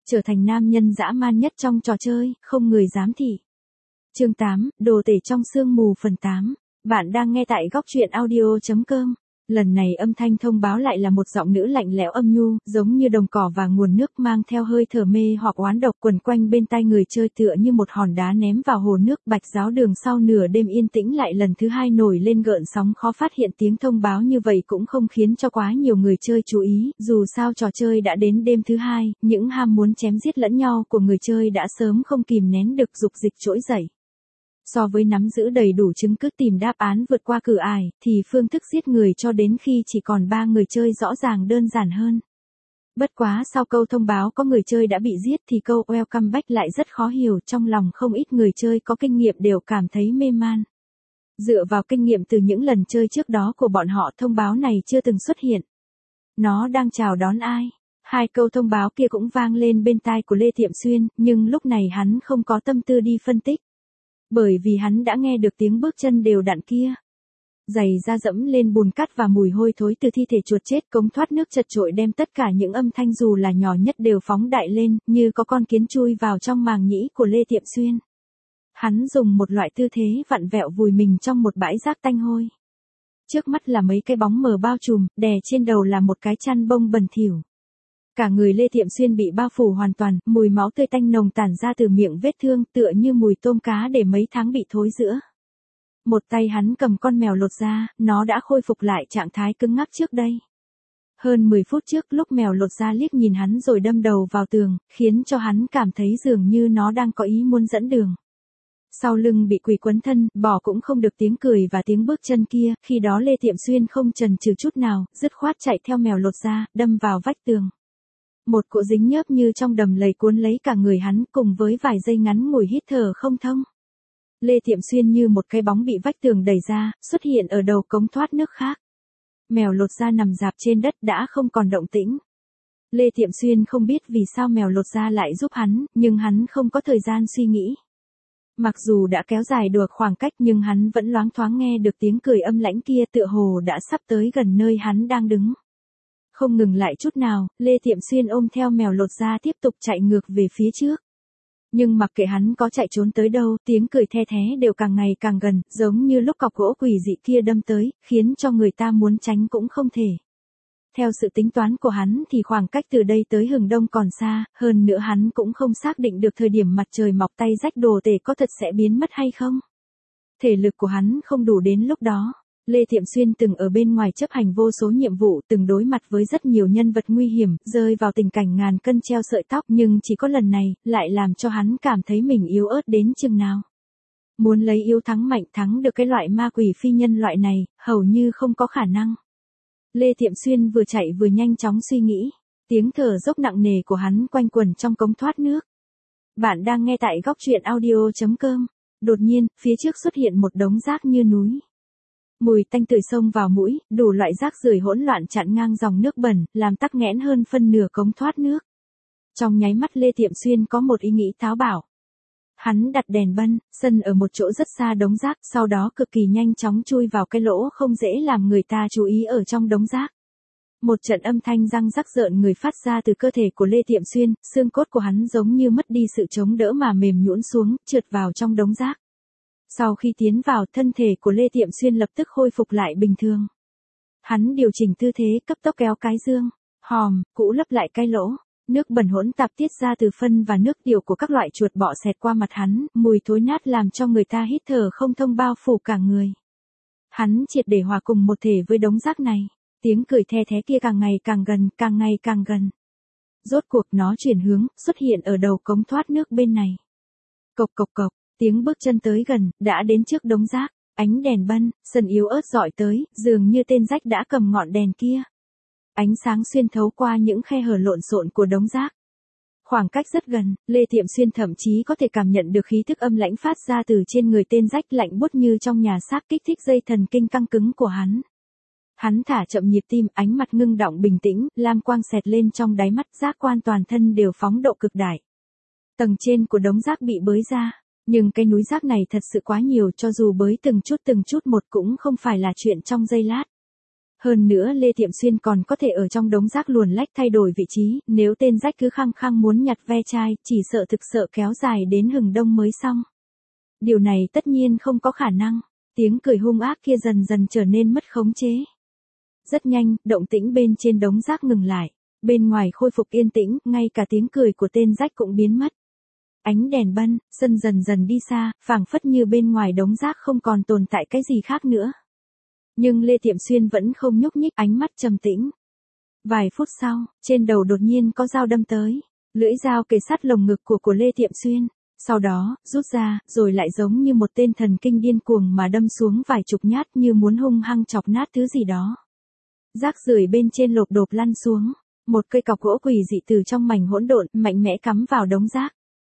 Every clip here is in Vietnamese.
trở thành nam nhân dã man nhất trong trò chơi, không người dám thị. Chương 8, đồ tể trong sương mù phần 8. Bạn đang nghe tại góc truyện audio.com. Lần này âm thanh thông báo lại là một giọng nữ lạnh lẽo âm nhu, giống như đồng cỏ và nguồn nước, mang theo hơi thở mê hoặc oán độc quẩn quanh bên tai người chơi tựa như một hòn đá ném vào hồ nước. Bạch giáo đường sau nửa đêm yên tĩnh lại lần thứ hai nổi lên gợn sóng khó phát hiện. Tiếng thông báo như vậy cũng không khiến cho quá nhiều người chơi chú ý, dù sao trò chơi đã đến đêm thứ hai, những ham muốn chém giết lẫn nhau của người chơi đã sớm không kìm nén được dục dịch trỗi dậy. So với nắm giữ đầy đủ chứng cứ tìm đáp án vượt qua cửa ải, thì phương thức giết người cho đến khi chỉ còn 3 người chơi rõ ràng đơn giản hơn. Bất quá sau câu thông báo có người chơi đã bị giết thì câu welcome back lại rất khó hiểu, trong lòng không ít người chơi có kinh nghiệm đều cảm thấy mê man. Dựa vào kinh nghiệm từ những lần chơi trước đó của bọn họ, thông báo này chưa từng xuất hiện. Nó đang chào đón ai? Hai câu thông báo kia cũng vang lên bên tai của Lê Tiệm Xuyên, nhưng lúc này hắn không có tâm tư đi phân tích. Bởi vì hắn đã nghe được tiếng bước chân đều đặn kia. Giày da dẫm lên bùn cát và mùi hôi thối từ thi thể chuột chết, cống thoát nước chật chội đem tất cả những âm thanh dù là nhỏ nhất đều phóng đại lên, như có con kiến chui vào trong màng nhĩ của Lê Tiệm Xuyên. Hắn dùng một loại tư thế vặn vẹo vùi mình trong một bãi rác tanh hôi. Trước mắt là mấy cái bóng mờ bao trùm, đè trên đầu là một cái chăn bông bẩn thỉu. Cả người Lê Tiệm Xuyên bị bao phủ hoàn toàn, mùi máu tươi tanh nồng tản ra từ miệng vết thương tựa như mùi tôm cá để mấy tháng bị thối rữa. Một tay hắn cầm con mèo lột da, nó đã khôi phục lại trạng thái cứng ngắc trước đây. Hơn 10 phút trước lúc mèo lột da liếc nhìn hắn rồi đâm đầu vào tường, khiến cho hắn cảm thấy dường như nó đang có ý muốn dẫn đường. Sau lưng bị quỷ quấn thân, bỏ cũng không được tiếng cười và tiếng bước chân kia, khi đó Lê Tiệm Xuyên không chần chừ chút nào, dứt khoát chạy theo mèo lột da, đâm vào vách tường. Một cỗ dính nhớp như trong đầm lầy cuốn lấy cả người hắn, cùng với vài giây ngắn ngủi hít thở không thông. Lê Tiệm Xuyên như một cái bóng bị vách tường đẩy ra, xuất hiện ở đầu cống thoát nước khác. Mèo lột da nằm rạp trên đất đã không còn động tĩnh. Lê Tiệm Xuyên không biết vì sao mèo lột da lại giúp hắn, nhưng hắn không có thời gian suy nghĩ. Mặc dù đã kéo dài được khoảng cách nhưng hắn vẫn loáng thoáng nghe được tiếng cười âm lãnh kia, tựa hồ đã sắp tới gần nơi hắn đang đứng. Không ngừng lại chút nào, Lê Tiệm Xuyên ôm theo mèo lột da tiếp tục chạy ngược về phía trước. Nhưng mặc kệ hắn có chạy trốn tới đâu, tiếng cười the thé đều càng ngày càng gần, giống như lúc cọc gỗ quỷ dị kia đâm tới, khiến cho người ta muốn tránh cũng không thể. Theo sự tính toán của hắn thì khoảng cách từ đây tới Hừng Đông còn xa, hơn nữa hắn cũng không xác định được thời điểm mặt trời mọc tay rách đồ tể có thật sẽ biến mất hay không. Thể lực của hắn không đủ đến lúc đó. Lê Tiệm Xuyên từng ở bên ngoài chấp hành vô số nhiệm vụ, từng đối mặt với rất nhiều nhân vật nguy hiểm, rơi vào tình cảnh ngàn cân treo sợi tóc, nhưng chỉ có lần này, lại làm cho hắn cảm thấy mình yếu ớt đến chừng nào. Muốn lấy yếu thắng mạnh, thắng được cái loại ma quỷ phi nhân loại này, hầu như không có khả năng. Lê Tiệm Xuyên vừa chạy vừa nhanh chóng suy nghĩ, tiếng thở dốc nặng nề của hắn quanh quẩn trong cống thoát nước. Bạn đang nghe tại góc truyện audio.com. Đột nhiên, phía trước xuất hiện một đống rác như núi. Mùi tanh tưởi xông vào mũi, đủ loại rác rưởi hỗn loạn chặn ngang dòng nước bẩn, làm tắc nghẽn hơn phân nửa cống thoát nước. Trong nháy mắt Lê Tiệm Xuyên có một ý nghĩ táo bạo. Hắn đặt đèn bân, sân ở một chỗ rất xa đống rác, sau đó cực kỳ nhanh chóng chui vào cái lỗ không dễ làm người ta chú ý ở trong đống rác. Một trận âm thanh răng rắc rợn người phát ra từ cơ thể của Lê Tiệm Xuyên, xương cốt của hắn giống như mất đi sự chống đỡ mà mềm nhũn xuống, trượt vào trong đống rác. Sau khi tiến vào, thân thể của Lê Tiệm Xuyên lập tức khôi phục lại bình thường. Hắn điều chỉnh tư thế, cấp tốc kéo cái dương, hòm, cũ lấp lại cái lỗ. Nước bẩn hỗn tạp tiết ra từ phân và nước tiểu của các loại chuột bọ xẹt qua mặt hắn, mùi thối nát làm cho người ta hít thở không thông bao phủ cả người. Hắn triệt để hòa cùng một thể với đống rác này. Tiếng cười the thé kia càng ngày càng gần, càng ngày càng gần. Rốt cuộc nó chuyển hướng, xuất hiện ở đầu cống thoát nước bên này. Cộc cộc cộc. Tiếng bước chân tới gần, đã đến trước đống rác, ánh đèn bân, sân yếu ớt dọi tới, dường như tên rách đã cầm ngọn đèn kia. Ánh sáng xuyên thấu qua những khe hở lộn xộn của đống rác. Khoảng cách rất gần, Lê Tiệm Xuyên thậm chí có thể cảm nhận được khí thức âm lãnh phát ra từ trên người tên rách lạnh buốt như trong nhà xác, kích thích dây thần kinh căng cứng của hắn. Hắn thả chậm nhịp tim, ánh mặt ngưng đọng bình tĩnh, lam quang xẹt lên trong đáy mắt, giác quan toàn thân đều phóng độ cực đại. Tầng trên của đống rác bị bới ra. Nhưng cái núi rác này thật sự quá nhiều, cho dù bới từng chút một cũng không phải là chuyện trong giây lát. Hơn nữa Lê Tiệm Xuyên còn có thể ở trong đống rác luồn lách thay đổi vị trí, nếu tên rách cứ khăng khăng muốn nhặt ve chai, chỉ sợ kéo dài đến hừng đông mới xong. Điều này tất nhiên không có khả năng, tiếng cười hung ác kia dần dần trở nên mất khống chế. Rất nhanh, động tĩnh bên trên đống rác ngừng lại, bên ngoài khôi phục yên tĩnh, ngay cả tiếng cười của tên rách cũng biến mất. Ánh đèn bân, sân dần dần đi xa, phảng phất như bên ngoài đống rác không còn tồn tại cái gì khác nữa. Nhưng Lê Tiệm Xuyên vẫn không nhúc nhích, ánh mắt trầm tĩnh. Vài phút sau, trên đầu đột nhiên có dao đâm tới, lưỡi dao kề sát lồng ngực của Lê Tiệm Xuyên, sau đó, rút ra, rồi lại giống như một tên thần kinh điên cuồng mà đâm xuống vài chục nhát như muốn hung hăng chọc nát thứ gì đó. Rác rưởi bên trên lộp độp lăn xuống, một cây cọc gỗ quỷ dị từ trong mảnh hỗn độn mạnh mẽ cắm vào đống rác.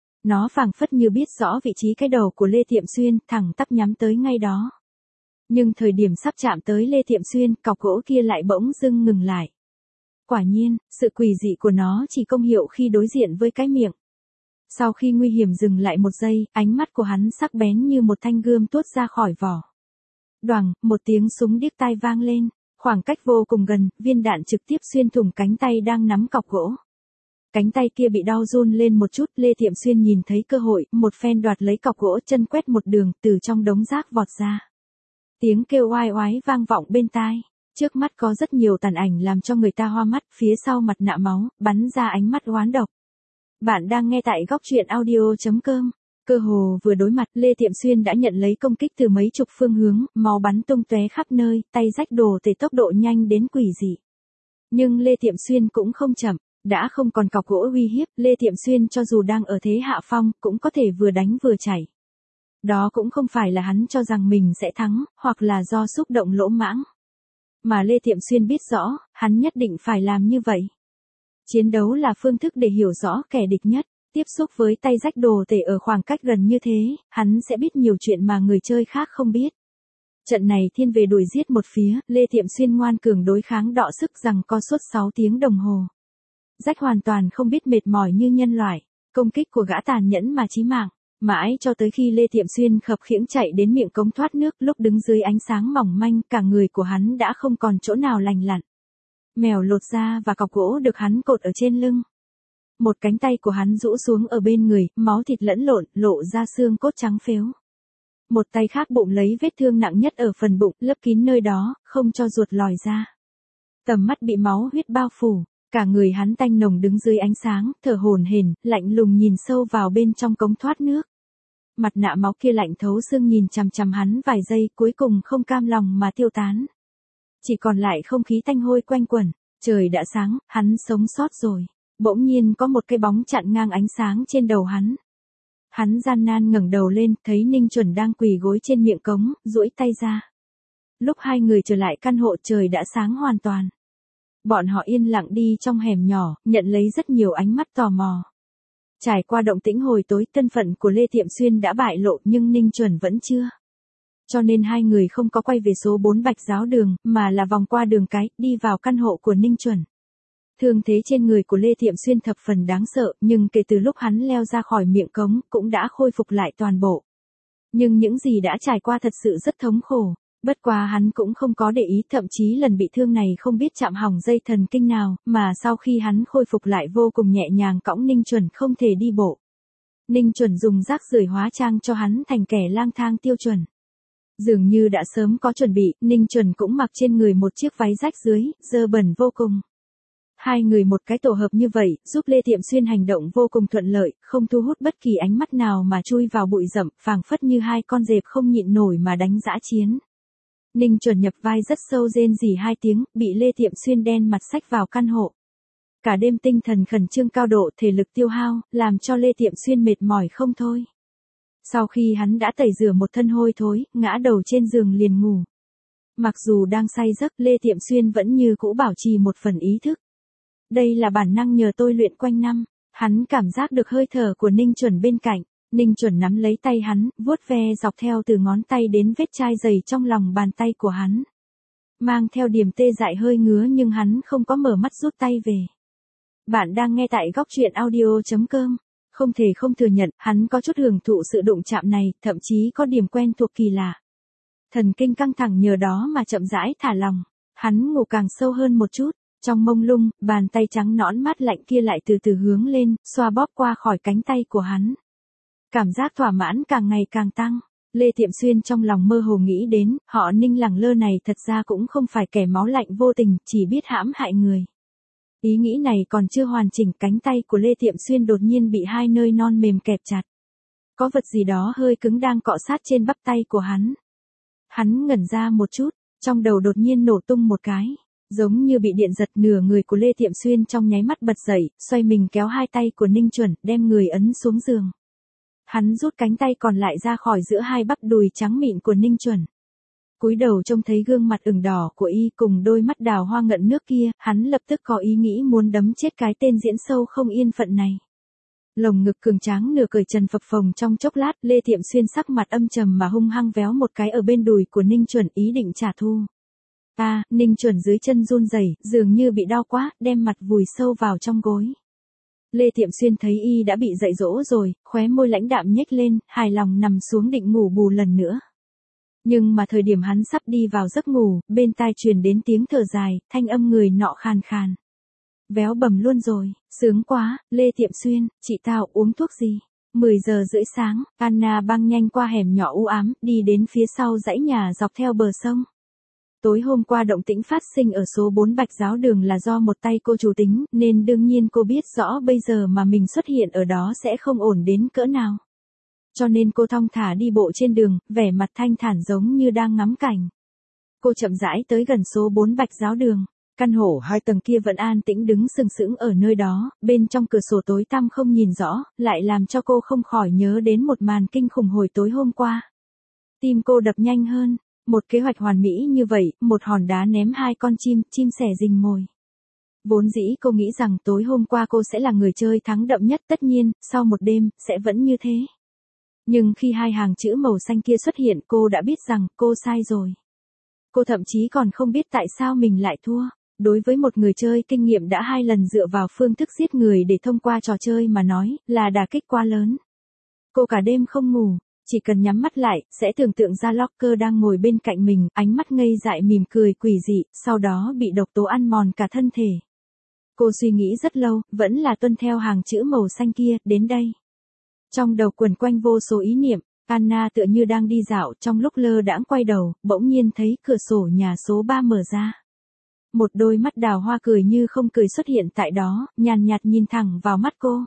Nó phảng phất như biết rõ vị trí cái đầu của Lê Tiệm Xuyên, thẳng tắp nhắm tới ngay đó. Nhưng thời điểm sắp chạm tới Lê Tiệm Xuyên, cọc gỗ kia lại bỗng dưng ngừng lại. Quả nhiên, sự quỷ dị của nó chỉ công hiệu khi đối diện với cái miệng. Sau khi nguy hiểm dừng lại một giây, ánh mắt của hắn sắc bén như một thanh gươm tuốt ra khỏi vỏ. Đoằng, một tiếng súng điếc tai vang lên, khoảng cách vô cùng gần, viên đạn trực tiếp xuyên thủng cánh tay đang nắm cọc gỗ. Cánh tay kia bị đau run lên một chút, Lê Tiệm Xuyên nhìn thấy cơ hội, một phen đoạt lấy cọc gỗ, chân quét một đường, từ trong đống rác vọt ra. Tiếng kêu oai oái vang vọng bên tai, trước mắt có rất nhiều tàn ảnh làm cho người ta hoa mắt, phía sau mặt nạ máu, bắn ra ánh mắt oán độc. Bạn đang nghe tại góc truyện audio.com. Cơ hồ vừa đối mặt, Lê Tiệm Xuyên đã nhận lấy công kích từ mấy chục phương hướng, máu bắn tung tóe khắp nơi, tay rách đồ tể tốc độ nhanh đến quỷ dị. Nhưng Lê Tiệm Xuyên cũng không chậm, đã không còn cọc gỗ uy hiếp, Lê Tiệm Xuyên cho dù đang ở thế hạ phong, cũng có thể vừa đánh vừa chảy. Đó cũng không phải là hắn cho rằng mình sẽ thắng, hoặc là do xúc động lỗ mãng. Mà Lê Tiệm Xuyên biết rõ, hắn nhất định phải làm như vậy. Chiến đấu là phương thức để hiểu rõ kẻ địch nhất, tiếp xúc với tay rách đồ tể ở khoảng cách gần như thế, hắn sẽ biết nhiều chuyện mà người chơi khác không biết. Trận này thiên về đuổi giết một phía, Lê Tiệm Xuyên ngoan cường đối kháng đọ sức rằng co suốt 6 tiếng đồng hồ. Rách hoàn toàn không biết mệt mỏi như nhân loại, công kích của gã tàn nhẫn mà chí mạng, mãi cho tới khi Lê Tiệm Xuyên khập khiễng chạy đến miệng cống thoát nước, lúc đứng dưới ánh sáng mỏng manh, cả người của hắn đã không còn chỗ nào lành lặn. Mèo lột da và cọc gỗ được hắn cột ở trên lưng. Một cánh tay của hắn rũ xuống ở bên người, máu thịt lẫn lộn, lộ ra xương cốt trắng phếu. Một tay khác bụng lấy vết thương nặng nhất ở phần bụng, lấp kín nơi đó, không cho ruột lòi ra. Tầm mắt bị máu huyết bao phủ, cả người hắn tanh nồng đứng dưới ánh sáng, thở hổn hển, lạnh lùng nhìn sâu vào bên trong cống thoát nước. Mặt nạ máu kia lạnh thấu xương nhìn chằm chằm hắn vài giây, cuối cùng không cam lòng mà tiêu tán. Chỉ còn lại không khí tanh hôi quanh quẩn, trời đã sáng, hắn sống sót rồi. Bỗng nhiên có một cái bóng chặn ngang ánh sáng trên đầu hắn. Hắn gian nan ngẩng đầu lên, thấy Ninh Chuẩn đang quỳ gối trên miệng cống, duỗi tay ra. Lúc hai người trở lại căn hộ, trời đã sáng hoàn toàn. Bọn họ yên lặng đi trong hẻm nhỏ, nhận lấy rất nhiều ánh mắt tò mò. Trải qua động tĩnh hồi tối, thân phận của Lê Tiệm Xuyên đã bại lộ nhưng Ninh Chuẩn vẫn chưa. Cho nên hai người không có quay về số 4 Bạch Giáo Đường, mà là vòng qua đường cái, đi vào căn hộ của Ninh Chuẩn. Thương thế trên người của Lê Tiệm Xuyên thập phần đáng sợ, nhưng kể từ lúc hắn leo ra khỏi miệng cống, cũng đã khôi phục lại toàn bộ. Nhưng những gì đã trải qua thật sự rất thống khổ, bất quá hắn cũng không có để ý, thậm chí lần bị thương này không biết chạm hỏng dây thần kinh nào, mà sau khi hắn khôi phục lại vô cùng nhẹ nhàng cõng Ninh Chuẩn không thể đi bộ. Ninh Chuẩn dùng rác rưởi hóa trang cho hắn thành kẻ lang thang tiêu chuẩn. Dường như đã sớm có chuẩn bị, Ninh Chuẩn cũng mặc trên người một chiếc váy rách dưới, dơ bẩn vô cùng. Hai người một cái tổ hợp như vậy, giúp Lê Tiệm Xuyên hành động vô cùng thuận lợi, không thu hút bất kỳ ánh mắt nào mà chui vào bụi rậm, phảng phất như hai con dẹp không nhịn nổi mà đánh dã chiến. Ninh Chuẩn nhập vai rất sâu, rên rỉ 2 tiếng, bị Lê Tiệm Xuyên đen mặt xách vào căn hộ. Cả đêm tinh thần khẩn trương cao độ, thể lực tiêu hao, làm cho Lê Tiệm Xuyên mệt mỏi không thôi. Sau khi hắn đã tẩy rửa một thân hôi thối, ngã đầu trên giường liền ngủ. Mặc dù đang say giấc, Lê Tiệm Xuyên vẫn như cũ bảo trì một phần ý thức. Đây là bản năng nhờ tôi luyện quanh năm. Hắn cảm giác được hơi thở của Ninh Chuẩn bên cạnh. Ninh Chuẩn nắm lấy tay hắn, vuốt ve dọc theo từ ngón tay đến vết chai dày trong lòng bàn tay của hắn. Mang theo điểm tê dại hơi ngứa nhưng hắn không có mở mắt rút tay về. Bạn đang nghe tại góc truyện audio.com. Không thể không thừa nhận, hắn có chút hưởng thụ sự đụng chạm này, thậm chí có điểm quen thuộc kỳ lạ. Thần kinh căng thẳng nhờ đó mà chậm rãi thả lỏng. Hắn ngủ càng sâu hơn một chút, trong mông lung, bàn tay trắng nõn mát lạnh kia lại từ từ hướng lên, xoa bóp qua khỏi cánh tay của hắn. Cảm giác thỏa mãn càng ngày càng tăng. Lê Tiệm Xuyên trong lòng mơ hồ nghĩ đến, họ Ninh lẳng lơ này thật ra cũng không phải kẻ máu lạnh vô tình, chỉ biết hãm hại người. Ý nghĩ này còn chưa hoàn chỉnh, cánh tay của Lê Tiệm Xuyên đột nhiên bị hai nơi non mềm kẹp chặt. Có vật gì đó hơi cứng đang cọ sát trên bắp tay của hắn. Hắn ngẩn ra một chút, trong đầu đột nhiên nổ tung một cái. Giống như bị điện giật, nửa người của Lê Tiệm Xuyên trong nháy mắt bật dậy, xoay mình kéo hai tay của Ninh Chuẩn, đem người ấn xuống giường. Hắn rút cánh tay còn lại ra khỏi giữa hai bắp đùi trắng mịn của Ninh Chuẩn. Cúi đầu trông thấy gương mặt ửng đỏ của y cùng đôi mắt đào hoa ngận nước kia, hắn lập tức có ý nghĩ muốn đấm chết cái tên diễn sâu không yên phận này. Lồng ngực cường tráng nửa cởi trần phập phồng trong chốc lát, Lê Tiệm Xuyên sắc mặt âm trầm mà hung hăng véo một cái ở bên đùi của Ninh Chuẩn, ý định trả thù. Ninh Chuẩn dưới chân run rẩy, dường như bị đau quá, đem mặt vùi sâu vào trong gối. Lê Tiệm Xuyên thấy y đã bị dạy dỗ rồi, khóe môi lãnh đạm nhếch lên, hài lòng nằm xuống định ngủ bù lần nữa. Nhưng mà thời điểm hắn sắp đi vào giấc ngủ, bên tai truyền đến tiếng thở dài, thanh âm người nọ khàn khàn. Véo bầm luôn rồi, sướng quá, Lê Tiệm Xuyên, chị tao uống thuốc gì? 10 giờ rưỡi sáng, Anna băng nhanh qua hẻm nhỏ u ám, đi đến phía sau dãy nhà dọc theo bờ sông. Tối hôm qua động tĩnh phát sinh ở số 4 Bạch Giáo Đường là do một tay cô chủ tính, nên đương nhiên cô biết rõ bây giờ mà mình xuất hiện ở đó sẽ không ổn đến cỡ nào. Cho nên cô thong thả đi bộ trên đường, vẻ mặt thanh thản giống như đang ngắm cảnh. Cô chậm rãi tới gần số 4 Bạch Giáo Đường. Căn hộ 2 tầng kia vẫn an tĩnh đứng sừng sững ở nơi đó, bên trong cửa sổ tối tăm không nhìn rõ, lại làm cho cô không khỏi nhớ đến một màn kinh khủng hồi tối hôm qua. Tim cô đập nhanh hơn. Một kế hoạch hoàn mỹ như vậy, một hòn đá ném hai con chim sẻ rình mồi. Vốn dĩ cô nghĩ rằng tối hôm qua cô sẽ là người chơi thắng đậm nhất, tất nhiên, sau một đêm, sẽ vẫn như thế. Nhưng khi hai hàng chữ màu xanh kia xuất hiện, cô đã biết rằng cô sai rồi. Cô thậm chí còn không biết tại sao mình lại thua. Đối với một người chơi kinh nghiệm đã 2 lần dựa vào phương thức giết người để thông qua trò chơi mà nói, là đả kích quá lớn. Cô cả đêm không ngủ. Chỉ cần nhắm mắt lại, sẽ tưởng tượng ra Locker đang ngồi bên cạnh mình, ánh mắt ngây dại mỉm cười quỷ dị, sau đó bị độc tố ăn mòn cả thân thể. Cô suy nghĩ rất lâu, vẫn là tuân theo hàng chữ màu xanh kia, đến đây. Trong đầu quẩn quanh vô số ý niệm, Anna tựa như đang đi dạo, trong lúc lơ đãng quay đầu, bỗng nhiên thấy cửa sổ nhà số 3 mở ra. Một đôi mắt đào hoa cười như không cười xuất hiện tại đó, nhàn nhạt nhìn thẳng vào mắt cô.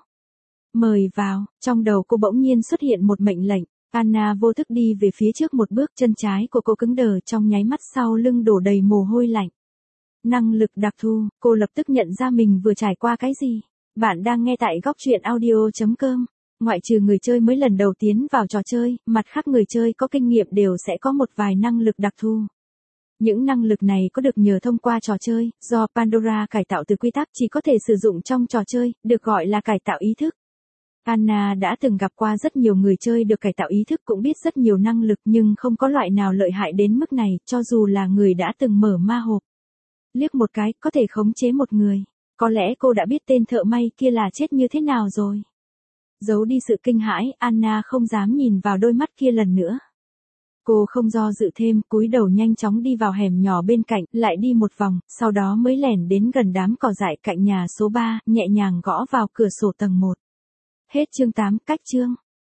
Mời vào, trong đầu cô bỗng nhiên xuất hiện một mệnh lệnh. Anna vô thức đi về phía trước một bước, chân trái của cô cứng đờ, trong nháy mắt sau lưng đổ đầy mồ hôi lạnh. Năng lực đặc thù, cô lập tức nhận ra mình vừa trải qua cái gì. Bạn đang nghe tại góc truyện audio.com. Ngoại trừ người chơi mới lần đầu tiến vào trò chơi, mặt khác người chơi có kinh nghiệm đều sẽ có một vài năng lực đặc thù. Những năng lực này có được nhờ thông qua trò chơi, do Pandora cải tạo từ quy tắc, chỉ có thể sử dụng trong trò chơi, được gọi là cải tạo ý thức. Anna đã từng gặp qua rất nhiều người chơi được cải tạo ý thức, cũng biết rất nhiều năng lực, nhưng không có loại nào lợi hại đến mức này, cho dù là người đã từng mở ma hộp. Liếc một cái, có thể khống chế một người. Có lẽ cô đã biết tên thợ may kia là chết như thế nào rồi. Giấu đi sự kinh hãi, Anna không dám nhìn vào đôi mắt kia lần nữa. Cô không do dự thêm, cúi đầu nhanh chóng đi vào hẻm nhỏ bên cạnh, lại đi một vòng, sau đó mới lẻn đến gần đám cỏ dại cạnh nhà số 3, nhẹ nhàng gõ vào cửa sổ tầng 1. Hết chương 8, cách chương.